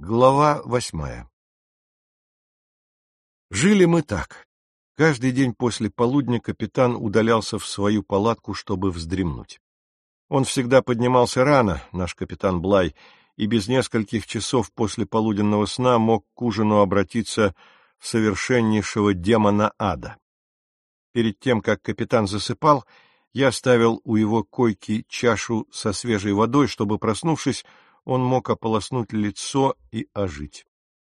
Глава 8. Жили мы так. Каждый день после полудня капитан удалялся в свою палатку, чтобы вздремнуть. Он всегда поднимался рано, наш капитан Блай, и без нескольких часов после полуденного сна мог к ужину обратиться в совершеннейшего демона ада. Перед тем, как капитан засыпал, я ставил у его койки чашу со свежей водой, чтобы, проснувшись, он мог ополоснуть лицо и ожить.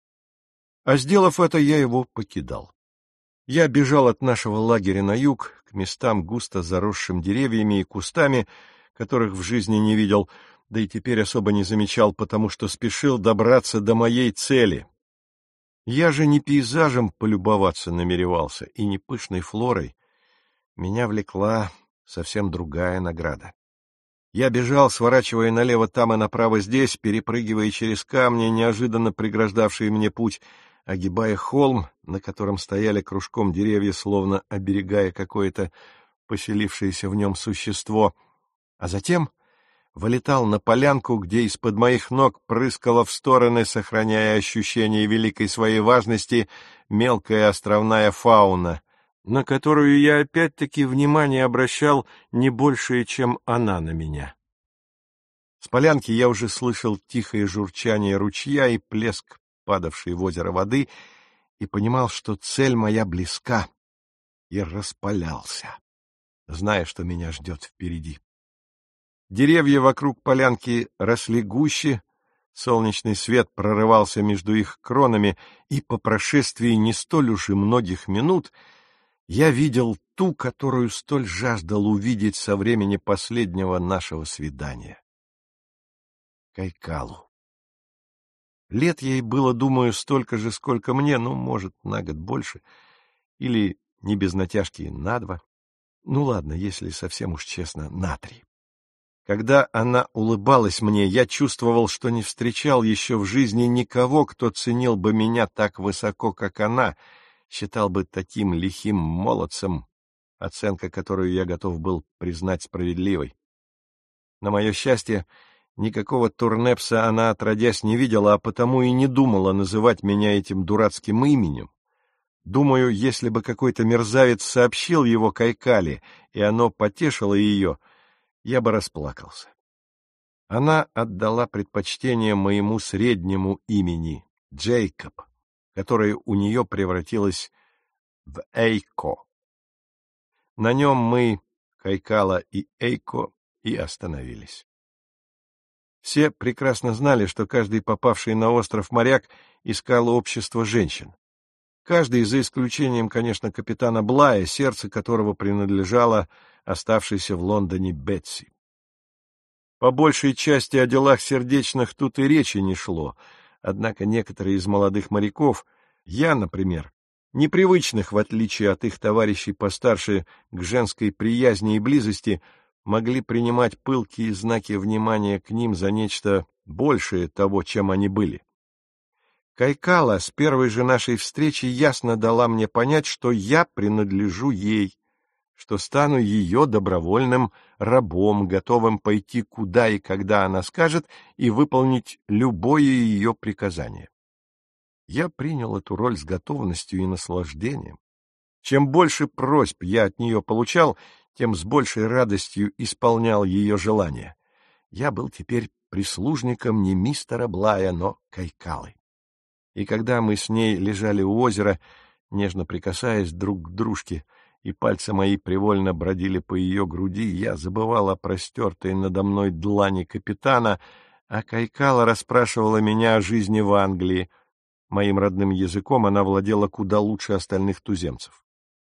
А сделав это, я его покидал. Я бежал от нашего лагеря на юг, к местам, густо заросшим деревьями и кустами, которых в жизни не видел, да и теперь особо не замечал, потому что спешил добраться до моей цели. Я же не пейзажем полюбоваться намеревался, и не пышной флорой. Меня влекла совсем другая награда. Я бежал, сворачивая налево там и направо здесь, перепрыгивая через камни, неожиданно преграждавшие мне путь, огибая холм, на котором стояли кружком деревья, словно оберегая какое-то поселившееся в нем существо, а затем вылетал на полянку, где из-под моих ног прыскала в стороны, сохраняя ощущение великой своей важности, мелкая островная фауна, на которую я опять-таки внимание обращал не большее, чем она на меня. С полянки я уже слышал тихое журчание ручья и плеск падавшей в озеро воды, и понимал, что цель моя близка, и распалялся, зная, что меня ждет впереди. Деревья вокруг полянки росли гуще, солнечный свет прорывался между их кронами, и по прошествии не столь уж и многих минут я видел ту, которую столь жаждал увидеть со времени последнего нашего свидания. Кайкалу. Лет ей было, думаю, столько же, сколько мне, ну, может, на год больше, или, не без натяжки, на 2. Ну, ладно, если совсем уж честно, на 3. Когда она улыбалась мне, я чувствовал, что не встречал еще в жизни никого, кто ценил бы меня так высоко, как она, считал бы таким лихим молодцем, оценка, которую я готов был признать справедливой. На мое счастье, никакого турнепса она отродясь не видела, а потому и не думала называть меня этим дурацким именем. Думаю, если бы какой-то мерзавец сообщил его Кайкале, и оно потешило ее, я бы расплакался. Она отдала предпочтение моему среднему имени, Джейкоб, которое у нее превратилось в Эйко. На нем мы, Кайкала и Эйко, и остановились. Все прекрасно знали, что каждый попавший на остров моряк искал общество женщин. Каждый, за исключением, конечно, капитана Блая, сердце которого принадлежало оставшейся в Лондоне Бетси. По большей части о делах сердечных тут и речи не шло, однако некоторые из молодых моряков, я, например, непривычных, в отличие от их товарищей постарше, к женской приязни и близости, могли принимать пылкие знаки внимания к ним за нечто большее того, чем они были. Кайкала с первой же нашей встречи ясно дала мне понять, что я принадлежу ей, что стану ее добровольным рабом, готовым пойти куда и когда она скажет и выполнить любое ее приказание. Я принял эту роль с готовностью и наслаждением. Чем больше просьб я от нее получал, тем с большей радостью исполнял ее желания. Я был теперь прислужником не мистера Блая, но Кайкалы. И когда мы с ней лежали у озера, нежно прикасаясь друг к дружке, и пальцы мои привольно бродили по ее груди, я забывал о простертой надо мной длани капитана, а Кайкала расспрашивала меня о жизни в Англии. Моим родным языком она владела куда лучше остальных туземцев.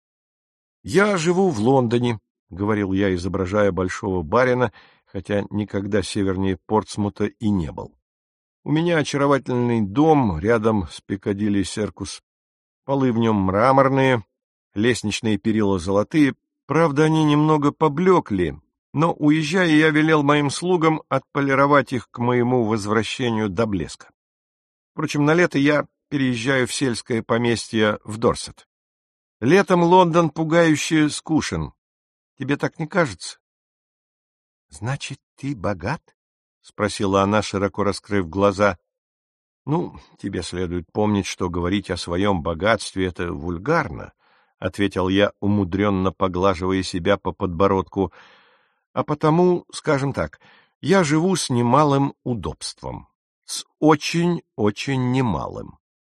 «Я живу в Лондоне», — говорил я, изображая большого барина, хотя никогда севернее Портсмута и не был. «У меня очаровательный дом рядом с Пиккадилли Серкус. Полы в нем мраморные, лестничные перила золотые. Правда, они немного поблекли, но, уезжая, я велел моим слугам отполировать их к моему возвращению до блеска. Впрочем, на лето я переезжаю в сельское поместье в Дорсет. Летом Лондон пугающе скучен. Тебе так не кажется?» — Значит, ты богат? — спросила она, широко раскрыв глаза. — Ну, тебе следует помнить, что говорить о своем богатстве — это вульгарно, — ответил я, умудренно поглаживая себя по подбородку, — а потому, скажем так, я живу с немалым удобством, с очень-очень немалым.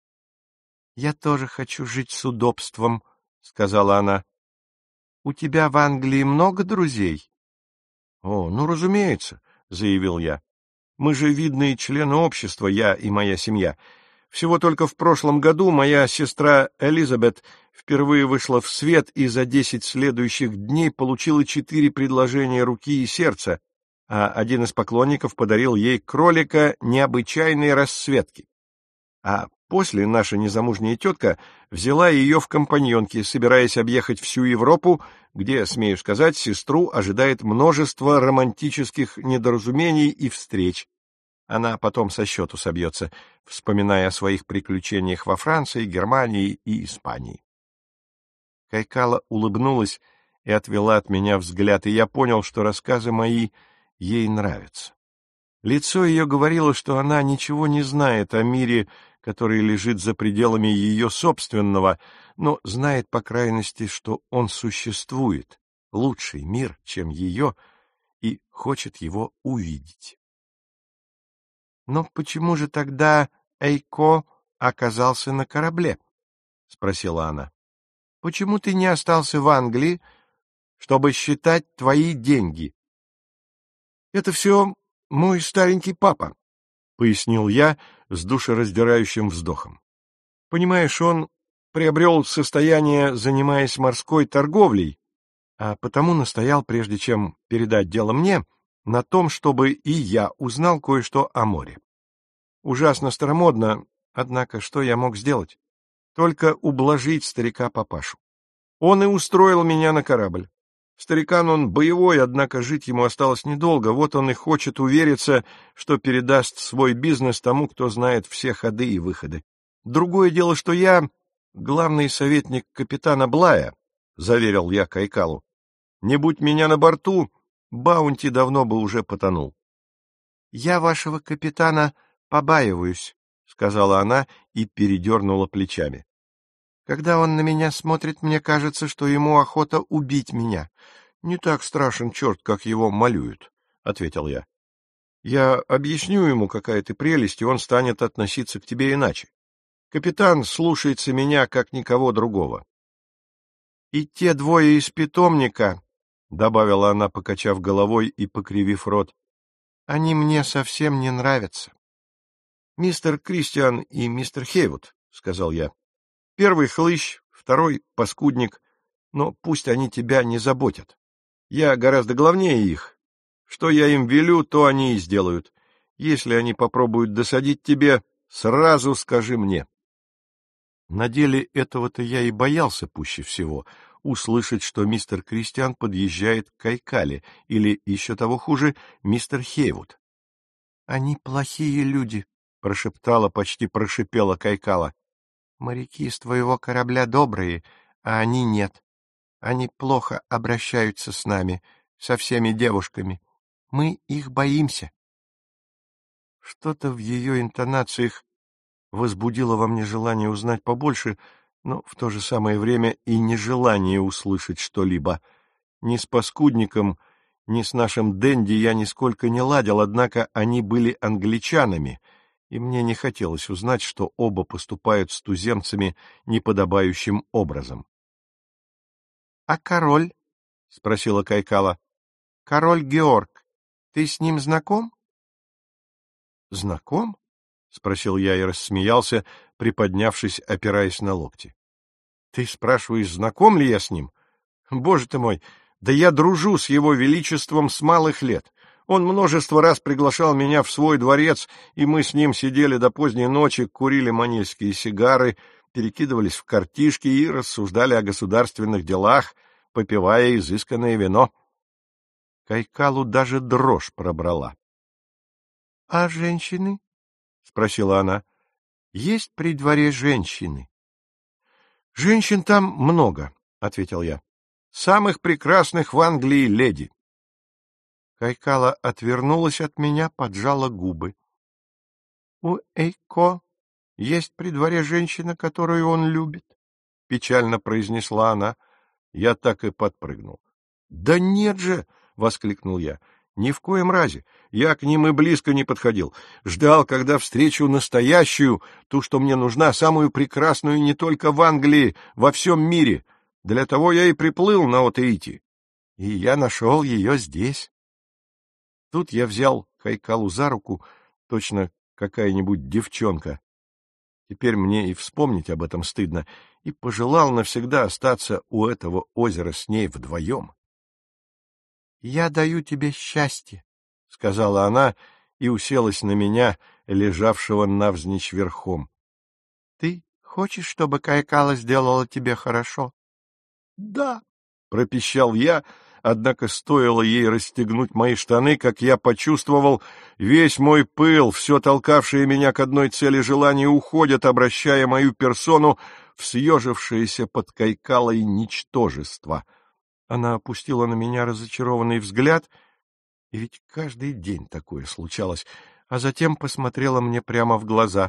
— Я тоже хочу жить с удобством, — сказала она. — У тебя в Англии много друзей? — О, ну, разумеется, — заявил я. Мы же видные члены общества, я и моя семья. Всего только в прошлом году моя сестра Элизабет впервые вышла в свет и за 10 следующих дней получила 4 предложения руки и сердца, а один из поклонников подарил ей кролика необычайной расцветки. А после наша незамужняя тетка взяла ее в компаньонки, собираясь объехать всю Европу, где, смею сказать, сестру ожидает множество романтических недоразумений и встреч. Она потом со счету собьется, вспоминая о своих приключениях во Франции, Германии и Испании. Кайкала улыбнулась и отвела от меня взгляд, и я понял, что рассказы мои ей нравятся. Лицо ее говорило, что она ничего не знает о мире, который лежит за пределами ее собственного, но знает, по крайности, что он существует, лучший мир, чем ее, и хочет его увидеть. — Но почему же тогда Эйко оказался на корабле? — спросила она. — Почему ты не остался в Англии, чтобы считать твои деньги? — Это все мой старенький папа, — пояснил я с душераздирающим вздохом. — Понимаешь, он приобрел состояние, занимаясь морской торговлей, а потому настоял, прежде чем передать дело мне, на том, чтобы и я узнал кое-что о море. Ужасно старомодно, однако что я мог сделать? Только ублажить старика-папашу. Он и устроил меня на корабль. Старикан он боевой, однако жить ему осталось недолго, вот он и хочет увериться, что передаст свой бизнес тому, кто знает все ходы и выходы. Другое дело, что я главный советник капитана Блая, — заверил я Кайкалу. Не будь меня на борту, Баунти давно бы уже потонул. — Я вашего капитана побаиваюсь, — сказала она и передернула плечами. Когда он на меня смотрит, мне кажется, что ему охота убить меня. Не так страшен черт, как его малюют, — ответил я. Я объясню ему, какая ты прелесть, и он станет относиться к тебе иначе. Капитан слушается меня, как никого другого. И те двое из питомника, — добавила она, покачав головой и покривив рот, — они мне совсем не нравятся. — Мистер Кристиан и мистер Хейвуд, — сказал я. Первый хлыщ, второй паскудник, но пусть они тебя не заботят. Я гораздо главнее их. Что я им велю, то они и сделают. Если они попробуют досадить тебе, сразу скажи мне. На деле этого-то я и боялся пуще всего — услышать, что мистер Кристиан подъезжает к Кайкале, или, еще того хуже, мистер Хейвуд. — Они плохие люди, — прошептала, почти прошипела Кайкала. Моряки с твоего корабля добрые, а они нет. Они плохо обращаются с нами, со всеми девушками. Мы их боимся. Что-то в ее интонациях возбудило во мне желание узнать побольше, но в то же самое время и нежелание услышать что-либо. Ни с паскудником, ни с нашим Дэнди я нисколько не ладил, однако они были англичанами — и мне не хотелось узнать, что оба поступают с туземцами неподобающим образом. — А король? — спросила Кайкала. — Король Георг. Ты с ним знаком? — Знаком? — спросил я и рассмеялся, приподнявшись, опираясь на локти. — Ты спрашиваешь, знаком ли я с ним? Боже ты мой, да я дружу с его величеством с малых лет. Он множество раз приглашал меня в свой дворец, и мы с ним сидели до поздней ночи, курили манильские сигары, перекидывались в картишки и рассуждали о государственных делах, попивая изысканное вино. Кайкалу даже дрожь пробрала. — А женщины? — спросила она. — Есть при дворе женщины? — Женщин там много, — ответил я. — Самых прекрасных в Англии леди. Кайкала отвернулась от меня, поджала губы. У Эйко есть при дворе женщина, которую он любит, — печально произнесла она. Я так и подпрыгнул. — Да нет же! — воскликнул я. — Ни в коем разе. Я к ним и близко не подходил. Ждал, когда встречу настоящую, ту, что мне нужна, самую прекрасную не только в Англии, во всем мире. Для того я и приплыл на Отеити. И я нашел ее здесь. Тут я взял Хайкалу за руку, точно какая-нибудь девчонка. Теперь мне и вспомнить об этом стыдно, и пожелал навсегда остаться у этого озера с ней вдвоем. — Я даю тебе счастье, — сказала она и уселась на меня, лежавшего навзничь верхом. — Ты хочешь, чтобы Кайкала сделала тебе хорошо? — Да, — пропищал я, однако стоило ей расстегнуть мои штаны, как я почувствовал, весь мой пыл, все толкавшее меня к одной цели желания, уходит, обращая мою персону в съежившееся под Кайкалой ничтожество. Она опустила на меня разочарованный взгляд, и ведь каждый день такое случалось, а затем посмотрела мне прямо в глаза.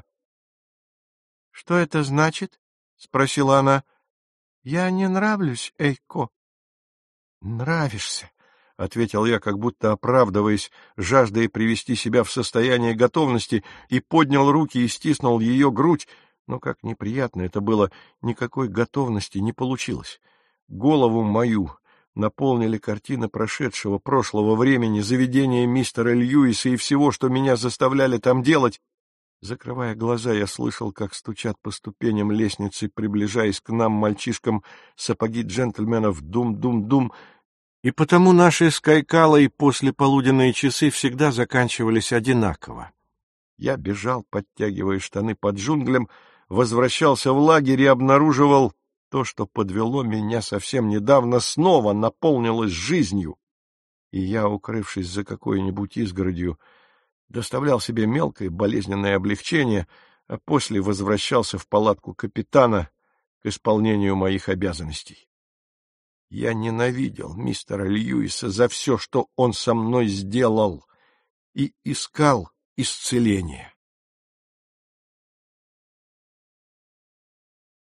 — Что это значит? — спросила она. — Я не нравлюсь, Эйко. — Нравишься, — ответил я, как будто оправдываясь, жаждая привести себя в состояние готовности, и поднял руки и стиснул ее грудь, но, как неприятно это было, никакой готовности не получилось. Голову мою наполнили картины прошедшего прошлого времени, заведения мистера Льюиса и всего, что меня заставляли там делать. Закрывая глаза, я слышал, как стучат по ступеням лестницы, приближаясь к нам, мальчишкам, сапоги джентльменов «дум-дум-дум», и потому наши с Кайкалой послеполуденные часы всегда заканчивались одинаково. Я бежал, подтягивая штаны под джунглям, возвращался в лагерь и обнаруживал то, что подвело меня совсем недавно, снова наполнилось жизнью. И я, укрывшись за какой-нибудь изгородью, доставлял себе мелкое болезненное облегчение, а после возвращался в палатку капитана к исполнению моих обязанностей. Я ненавидел мистера Льюиса за все, что он со мной сделал, и искал исцеления.